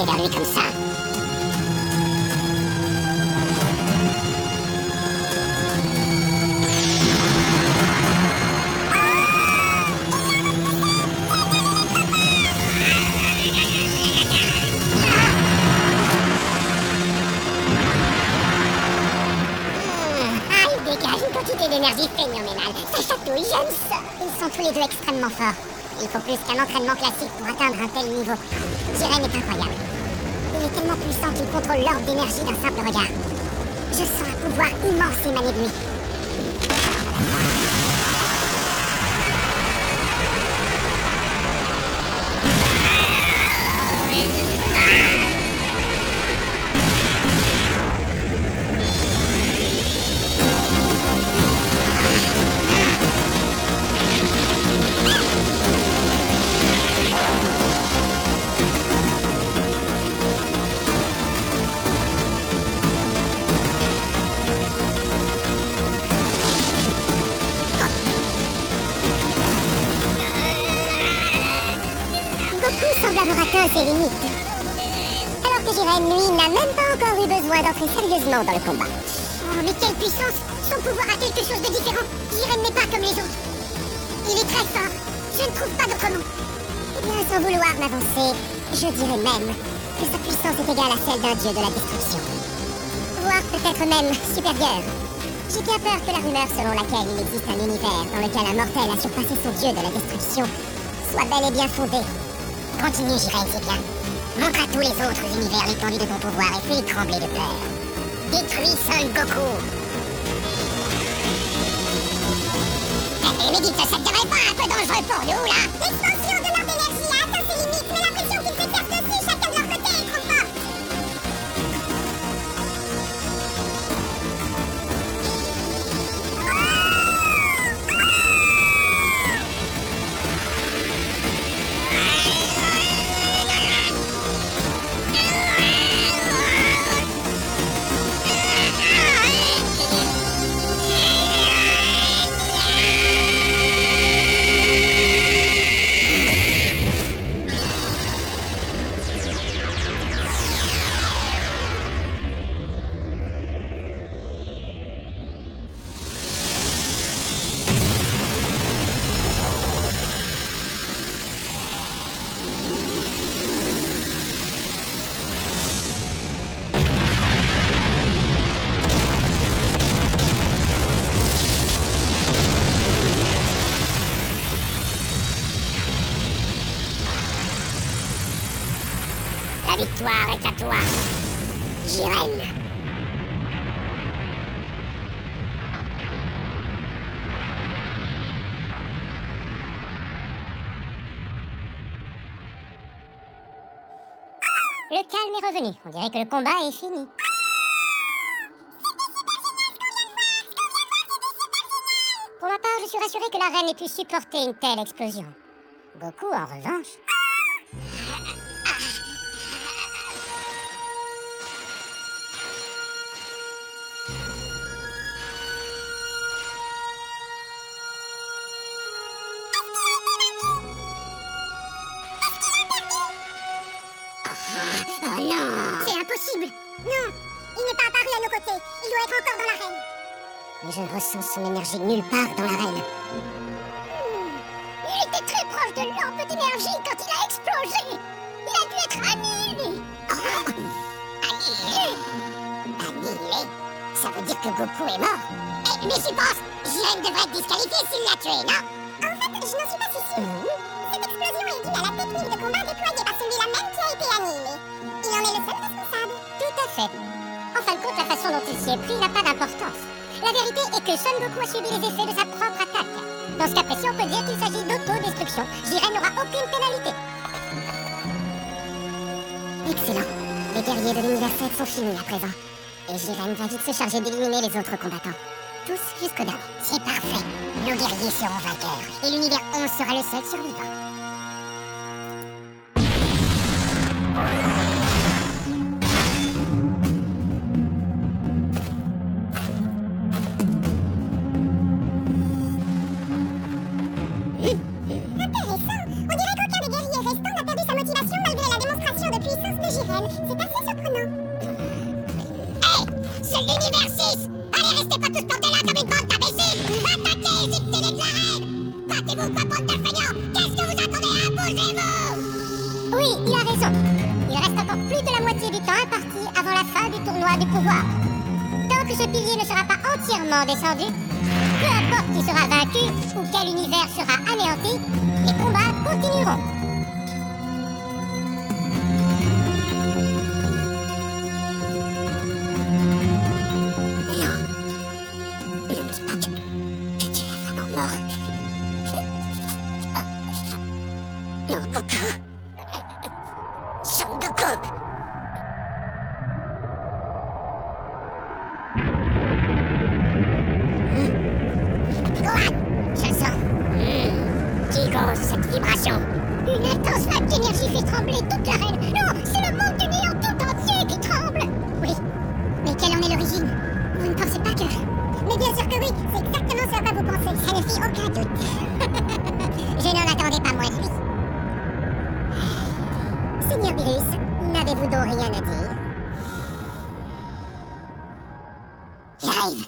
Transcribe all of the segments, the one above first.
marcher vers lui comme ça. D'énergie phénoménale. Ça chatouille, j'aime ça. Ils sont tous les deux extrêmement forts. Il faut plus qu'un entraînement classique pour atteindre un tel niveau. Jiren est incroyable. Il est tellement puissant qu'il contrôle l'ordre d'énergie d'un simple regard. Je sens un pouvoir immense émaner de lui. Ses limites. Alors que Jiren, lui, n'a même pas encore eu besoin d'entrer sérieusement dans le combat. Oh, mais quelle puissance! Son pouvoir a quelque chose de différent. Jiren n'est pas comme les autres. Il est très fort. Je ne trouve pas d'autre mot. Eh bien, sans vouloir m'avancer, je dirais même que sa puissance est égale à celle d'un dieu de la destruction. Voire peut-être même supérieure. J'ai bien peur que la rumeur selon laquelle il existe un univers dans lequel un mortel a surpassé son dieu de la destruction soit bel et bien fondée. Continue, Jiren, c'est bien. Montre à tous les autres univers l'étendue de ton pouvoir et fais-les trembler de peur. Détruis Son Goku. Mais dites, ça ne devrait pas un peu dangereux pour nous, là? L'expansion de leur énergie a atteint ses limites, mais la pression qu'ils s'exercent dessus, chacun de leur côté, est trop forte. La victoire est à toi, Jiren. Le calme est revenu. On dirait que le combat est fini. Pour ma part, je suis rassuré que la reine ait pu supporter une telle explosion. Goku, en revanche... Oh non! C'est impossible! Non! Il n'est pas apparu à nos côtés! Il doit être encore dans l'arène! Mais je ne ressens son énergie nulle part dans l'arène. Il était très proche de l'ampe d'énergie quand il a explosé! Il a dû être annihilé! Oh. Annihilé? Annihilé? Ça veut dire que Goku est mort? Eh, mais j'y pense! Jiren devrait être disqualifié s'il l'a tué, non? En fait, je n'en suis pas si sûre. Cette explosion est due à la technique de combat déployée par celui-là même qui a été annihilé. Il en est le seul responsable. Tout à fait. En fin de compte, la façon dont il s'y est pris n'a pas d'importance. La vérité est que Son Goku a subi les effets de sa propre attaque. Dans ce cas précis, on peut dire qu'il s'agit d'autodestruction. Jiren n'aura aucune pénalité. Excellent. Les guerriers de l'univers 7 sont finis à présent. Et Jiren va vite se charger d'éliminer les autres combattants. Tous jusqu'au dernier. C'est parfait. Nos guerriers seront vainqueurs. Et l'univers 11 sera le seul survivant. Intéressant. On dirait qu'aucun des guerriers restants n'a perdu sa motivation malgré la démonstration de puissance de Jiren. C'est l'univers 6. Allez, restez pas tous plantés là comme une bande d'imbéciles. Attaquez, égyptez les de la reine. Battez-vous pas, bande de feignants. Qu'est-ce que vous attendez à bougez-vous? Oui, il a raison. Il reste encore plus de la moitié du temps imparti avant la fin du tournoi du pouvoir. Tant que ce pilier ne sera pas entièrement descendu, peu importe qui sera vaincu ou quel univers sera anéanti, les combats continueront. Cette vibration. Une intense vague d'énergie fait trembler toute l'arène. Non, c'est le monde du néant tout entier qui tremble. Oui, mais quelle en est l'origine? Vous ne pensez pas que... Mais bien sûr que oui, c'est exactement ce à quoi vous pensez. Ça ne fit aucun doute. Je n'en attendais pas moins de lui. Seigneur Beerus, n'avez-vous donc rien à dire? J'arrive.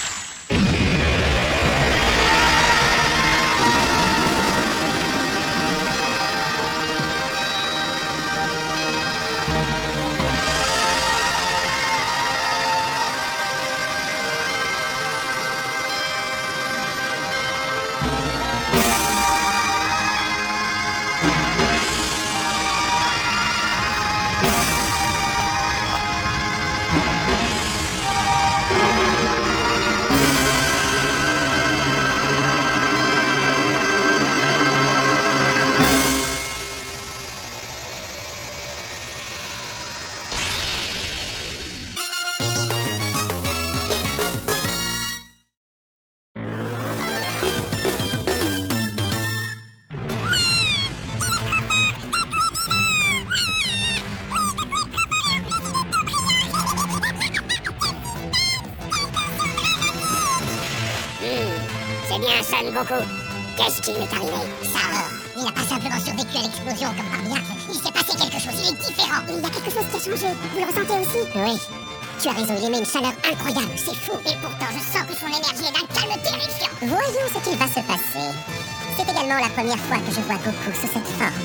C'est bien Son Goku. Qu'est-ce qui lui est arrivé? Ça, il n'a pas simplement survécu à l'explosion comme par miracle. Il s'est passé quelque chose, il est différent. Il y a quelque chose qui a changé. Vous le ressentez aussi? Oui. Tu as raison, il émet une chaleur incroyable. C'est fou. Et pourtant, je sens que son énergie est d'un calme terrifiant. Voyons ce qu'il va se passer. C'est également la première fois que je vois Goku sous cette forme.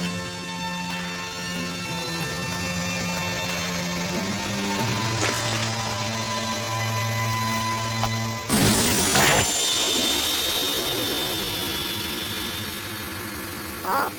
Oh.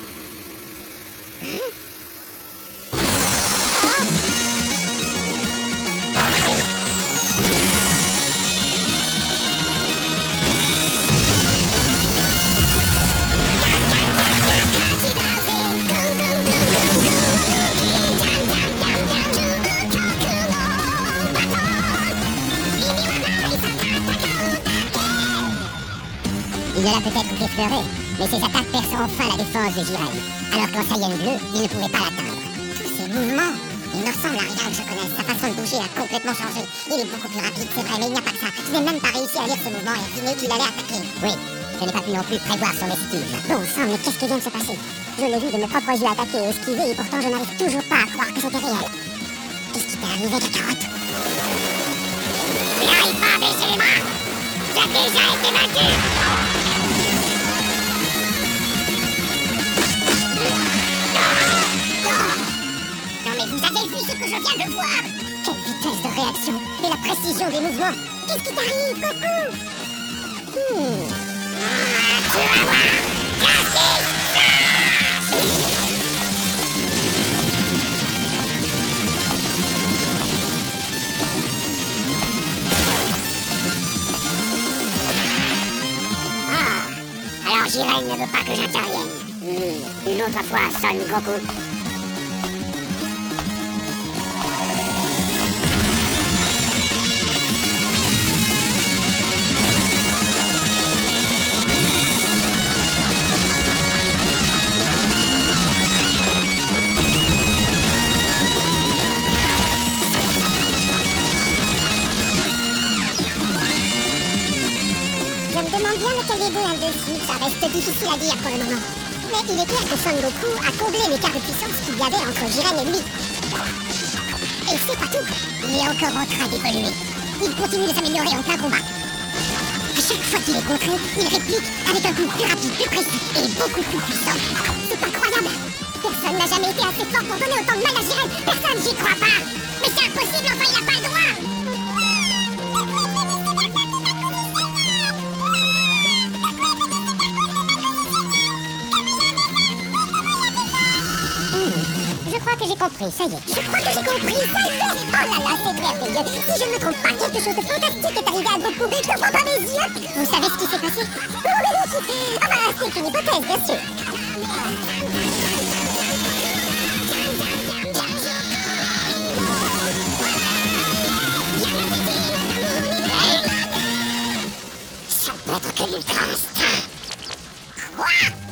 Il ne l'a peut-être qu'effleuré, mais ses attaques percent enfin la défense de Jiren. Alors qu'en Saiyan bleu, il ne pouvait pas l'atteindre. Tous ces mouvements, il ne ressemble à rien que je connaisse. Sa façon de bouger a complètement changé. Il est beaucoup plus rapide, c'est vrai, mais il n'y a pas que ça. Je n'ai même pas réussi à lire ce mouvement et affiner qu'il allait attaquer. Oui, je n'ai pas pu non plus prévoir son esquive. Bon sang, mais qu'est-ce qui vient de se passer? Je l'ai vu de mes propres yeux attaquer et esquiver, et pourtant je n'arrive toujours pas à croire que c'était réel. Qu'est-ce qui t'est arrivé, Kakarot? Il n'arrive pas à baisser les bras. J'ai déjà été vaincu. Non mais vous avez vu ce que je viens de voir? Quelle vitesse de réaction et la précision des mouvements. Qu'est-ce qui t'arrive, Goku? Tu vas voir. Alors Jiren ne veut pas que j'intervienne. Une autre fois, Son Goku. Je me demande bien lequel des deux a le dessus, ça reste difficile à dire pour le moment. Mais il est clair que Son Goku a comblé l'écart de puissance qu'il y avait entre Jiren et lui. Et c'est pas tout, il est encore en train d'évoluer. Il continue de s'améliorer en plein combat. À chaque fois qu'il est contré, il réplique avec un coup plus rapide, plus précis et beaucoup plus puissant. C'est incroyable. Personne n'a jamais été assez fort pour donner autant de mal à Jiren. Personne, j'y crois pas. Mais c'est impossible, enfin il a pas le droit. Je crois que j'ai compris, ça y est. Je crois que j'ai compris, ça y est. Oh là là, c'est merveilleux. Si je ne me trompe pas, quelque chose de fantastique est arrivé à Goku. Je ne crois pas mes yeux. Vous savez ce qui s'est passé? Ah bah, c'est une hypothèse, bien sûr. Ça ne peut être que l'ultra instinct. Quoi?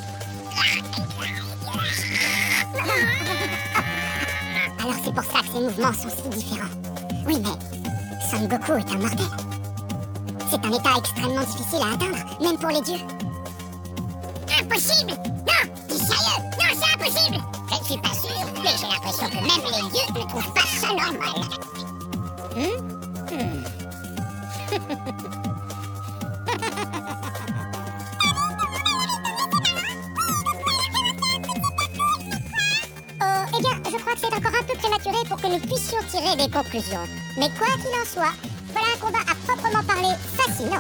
Alors c'est pour ça que ces mouvements sont si différents. Oui, mais Son Goku est un mortel. C'est un état extrêmement difficile à atteindre, même pour les dieux. Impossible! Non! T'es sérieux? Non, c'est impossible! Je ne suis pas sûr, mais j'ai l'impression que même les dieux ne trouvent pas ça normal. Eh bien, je crois que c'est encore un peu prématuré pour que nous puissions tirer des conclusions. Mais quoi qu'il en soit, voilà un combat à proprement parler fascinant.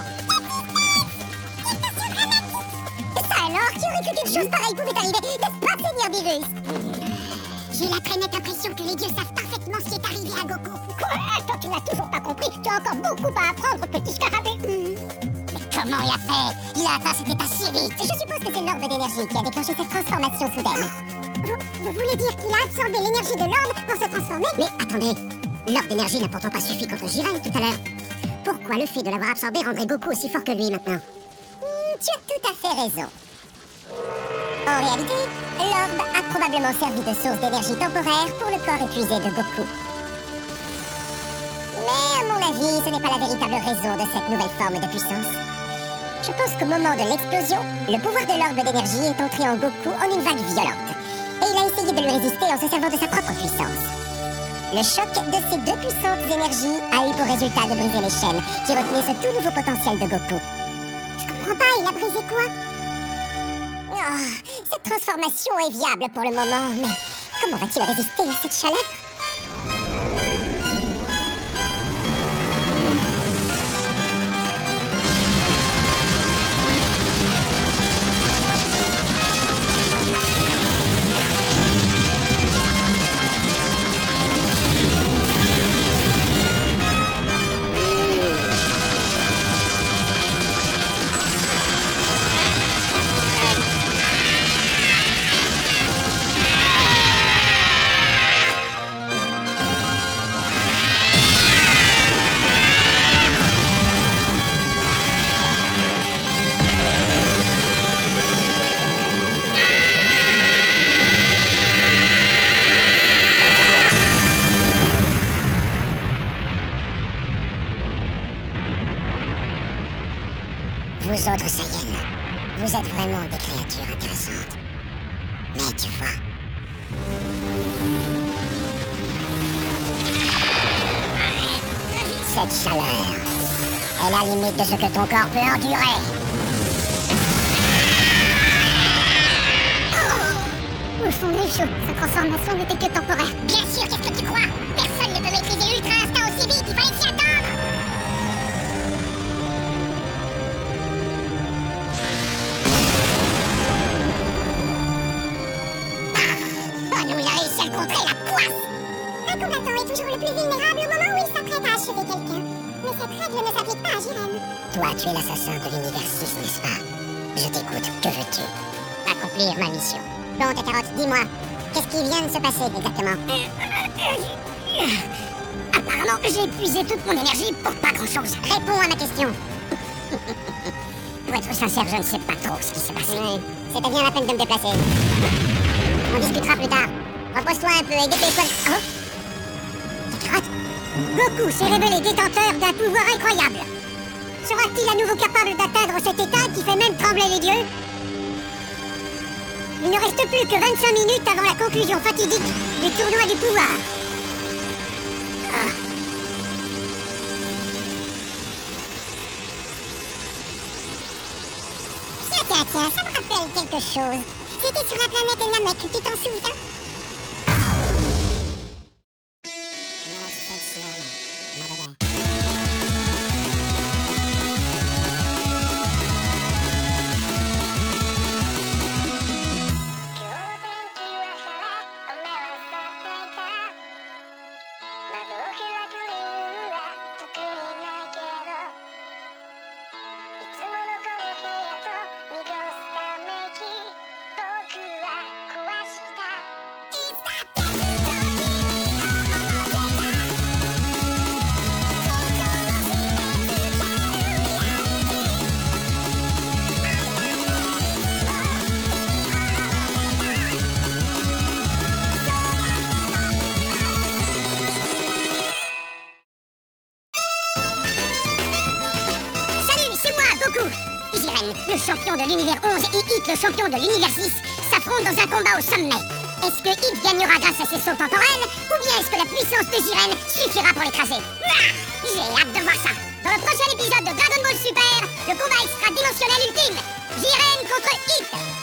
Ça alors, qui aurait cru qu'une chose pareille pouvait arriver? N'est-ce pas, Seigneur Beerus? J'ai la très nette impression que les dieux savent parfaitement ce qui est arrivé à Goku. Quoi? Toi, tu n'as toujours pas compris. Tu as encore beaucoup à apprendre, petit scarabée. Mais comment il a fait? Il a atteint cet état si vite. Je suppose que c'est l'orbe d'énergie qui a déclenché cette transformation soudaine. Vous voulez dire qu'il a absorbé l'énergie de l'orbe pour se transformer? Mais attendez, l'orbe d'énergie n'a pourtant pas suffi contre Jiren tout à l'heure. Pourquoi le fait de l'avoir absorbé rendrait Goku aussi fort que lui maintenant? Tu as tout à fait raison. En réalité, l'orbe a probablement servi de source d'énergie temporaire pour le corps épuisé de Goku. Mais à mon avis, ce n'est pas la véritable raison de cette nouvelle forme de puissance. Je pense qu'au moment de l'explosion, le pouvoir de l'orbe d'énergie est entré en Goku en une vague violente. Et il a essayé de lui résister en se servant de sa propre puissance. Le choc de ces deux puissantes énergies a eu pour résultat de briser les chaînes qui retenaient ce tout nouveau potentiel de Goku. Je comprends pas, il a brisé quoi? Oh, cette transformation est viable pour le moment, mais comment va-t-il résister à cette chaleur? Vous autres Saiyans, vous êtes vraiment des créatures intéressantes. Mais tu vois... Cette chaleur est la limite de ce que ton corps peut endurer. Au fond des choses, sa transformation n'était que temporaire. Bien sûr, qu'est-ce que tu crois? Personne ne peut maîtriser Ultra Instinct aussi vite, il fallait s'y attendre. Nous, il a réussi à le contrer, la poisse! Un combattant est toujours le plus vulnérable au moment où il s'apprête à achever quelqu'un. Mais cette règle ne s'applique pas à Jiren. Toi, tu es l'assassin de l'univers 6, n'est-ce pas? Je t'écoute, que veux-tu? Accomplir ma mission. Bon, ta carotte, dis-moi, qu'est-ce qui vient de se passer exactement? Apparemment, j'ai épuisé toute mon énergie pour pas grand-chose. Réponds à ma question. Pour être sincère, je ne sais pas trop ce qui s'est passé. Oui, c'était bien la peine de me déplacer. On discutera plus tard. Repose-toi un peu et déteste-toi. Oh! La carotte! Goku s'est révélé détenteur d'un pouvoir incroyable. Sera-t-il à nouveau capable d'atteindre cet état qui fait même trembler les dieux? Il ne reste plus que 25 minutes avant la conclusion fatidique du tournoi du pouvoir. Tiens, ça me rappelle quelque chose. C'était sur la planète Namek, tu t'en souviens? Jiren, le champion de l'univers 11 et Hit, le champion de l'univers 6, s'affrontent dans un combat au sommet. Est-ce que Hit gagnera grâce à ses sauts temporels, ou bien est-ce que la puissance de Jiren suffira pour l'écraser? J'ai hâte de voir ça. Dans le prochain épisode de Dragon Ball Super, le combat extra-dimensionnel ultime, Jiren contre Hit.